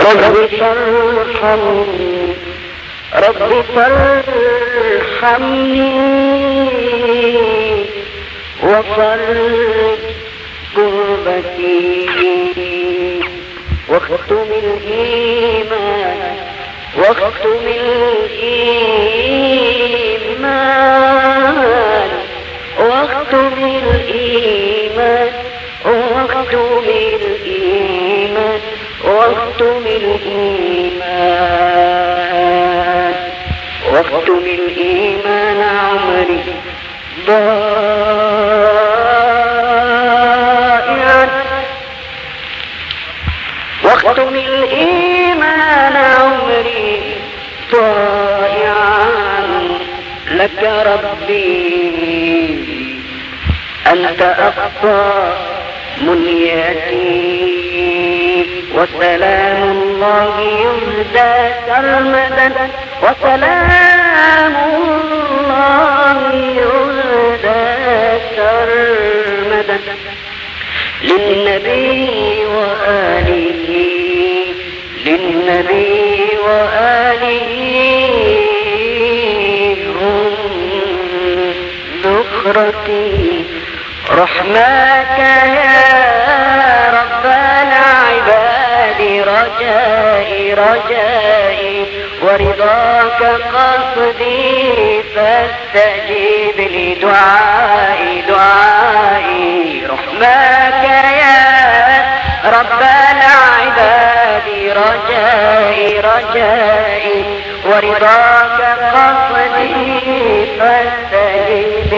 رب فارحمني وفرج كربتي واختم الإيمان واختم الإيمان واختم الإيمان واختم الإيمان واختم الإيمان واختم الإيمان عمري ضائعا واختم الإيمان عمري ضائعا لك ربي أنت أقصى منيتي وسلام الله يهدى سرمدا وسلام الله يهدى سرمدا للنبي وآله للنبي وآله هم ذخرتي رحماك يا رب العباد رجائي رجائي ورضاك قصدي فاستجيب لدعائي دعائي رحماك يا رب العباد رجائي رجائي ورضاك قصدي فاستجيب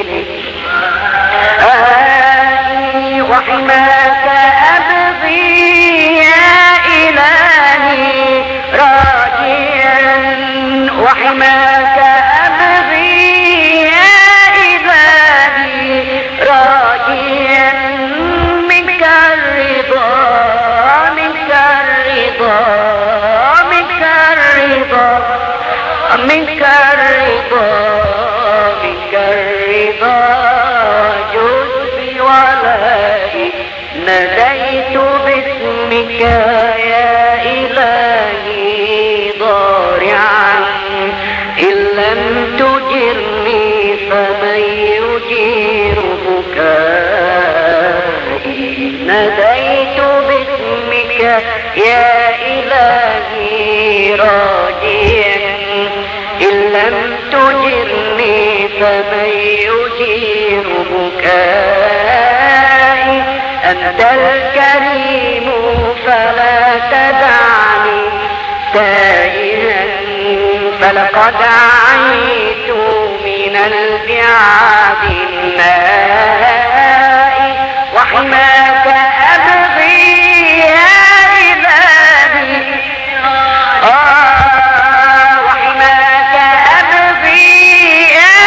لدعائي وحماك أبغي يا إلهي راجيا وحماك أبغي يا إلهي راجيا منك الرضا منك الرضا منك الرضا منك الرضا منك الرضا جزبي ولائي ناديت باسمك يا إلهي ضارعا إن لم تجرني فمن يجير بكائي ناديت باسمك يا إلهي راجيا إن لم تجرني فمن يجير بكائي أنت الكريم فلا تدعني تائها فلقد عيت من البعاد الناء وحماك أبغي يا إلهي وحماك أبغي يا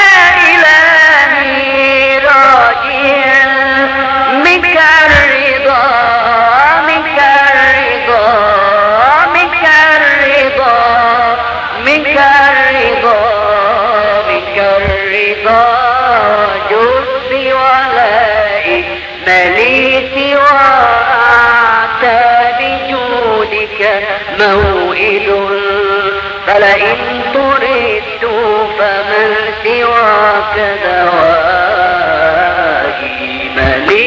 إلهي راجيا منك الرضا منك الرضا منك الرضا منك الرضا منك الرضا جزبي ولائي مالي سواك بجودك موئد فلئن طردت فمن سواك دوائي مالي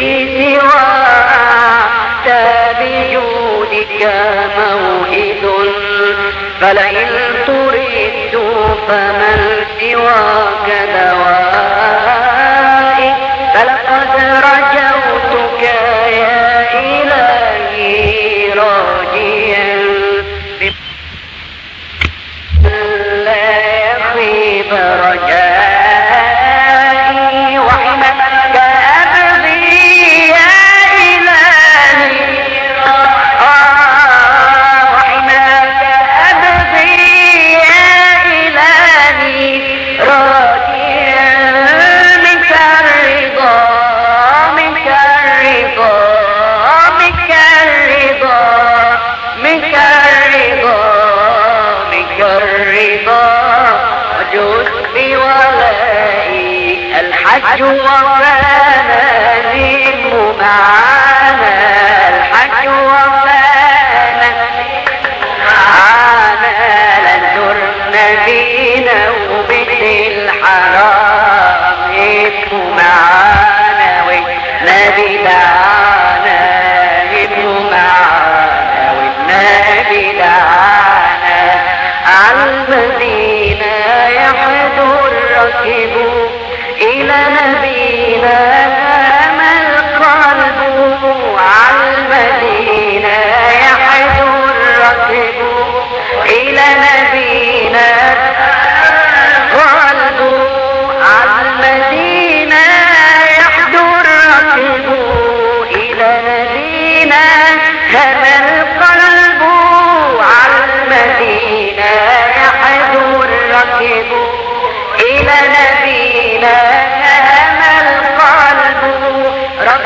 سواك بجودك موئد فلئن طردت فمن سواك دوائي فلقد رجوتك يا إلهي راجيا لا يخيب رجائي وحماك أبغي يا إلهي وحماك أبغي يا إلهي راجيا منك الرضا منك الرضا منك الرضا منك الرضا منك الرضا جزبي ولائي الحج وفانا ذم معانا الحج وفانا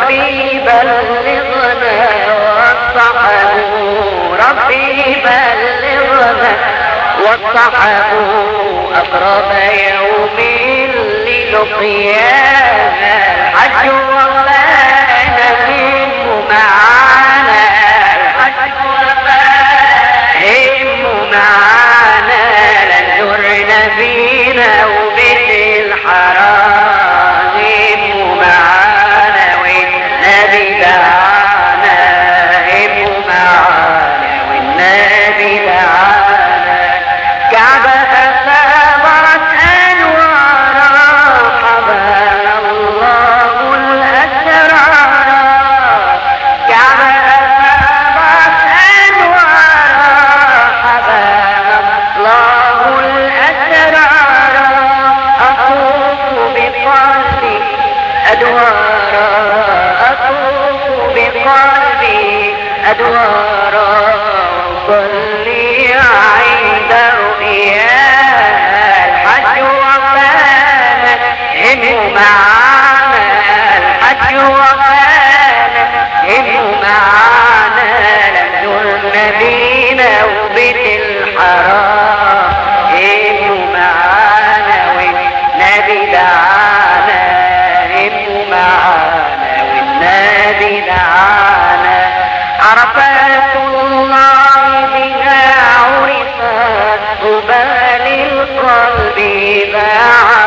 ربي بلغنا والصحب ربي بلغنا والصحب أقرب يوم للقيامة الحج وفانا هم معانا الحج وفانا هم معانا لنزور نبينا وبيت الحرام هم معانا والنبي دعانا هم معانا والنبي دعانا كعبة ثابت أنوارا حبانا الله الأسرار كعبة ثابت أنوارا حبانا الله الأسرار أطوف بقلبي أدوارا أطوف بقلبي أدوارا وصلي عند رؤيا الحج وفانا هم معانا الحج وفانا هم معانا لنزور نبينا وبيت الحرام هم معانا والنبي دعانا هم معانا والنبي دعانا عرفات الله بها عرفت طوبى للقلب إذا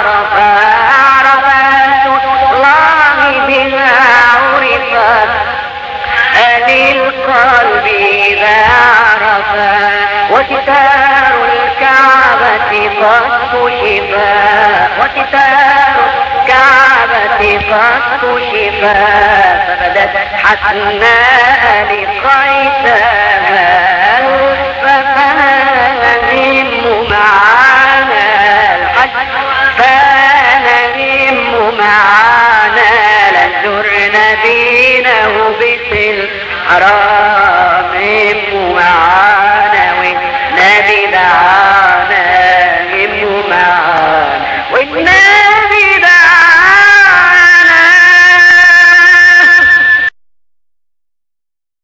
عرفات الله بها عرفت للقلب إذا عرفت وستار الكعبة قد كشفا وستار الكعبة قد كشفا فبدت حسناء لقيتها فنهم معانا الحج فنهم معانا لنزور نبينا وبيت الحرام هم معانا والنبي دعانا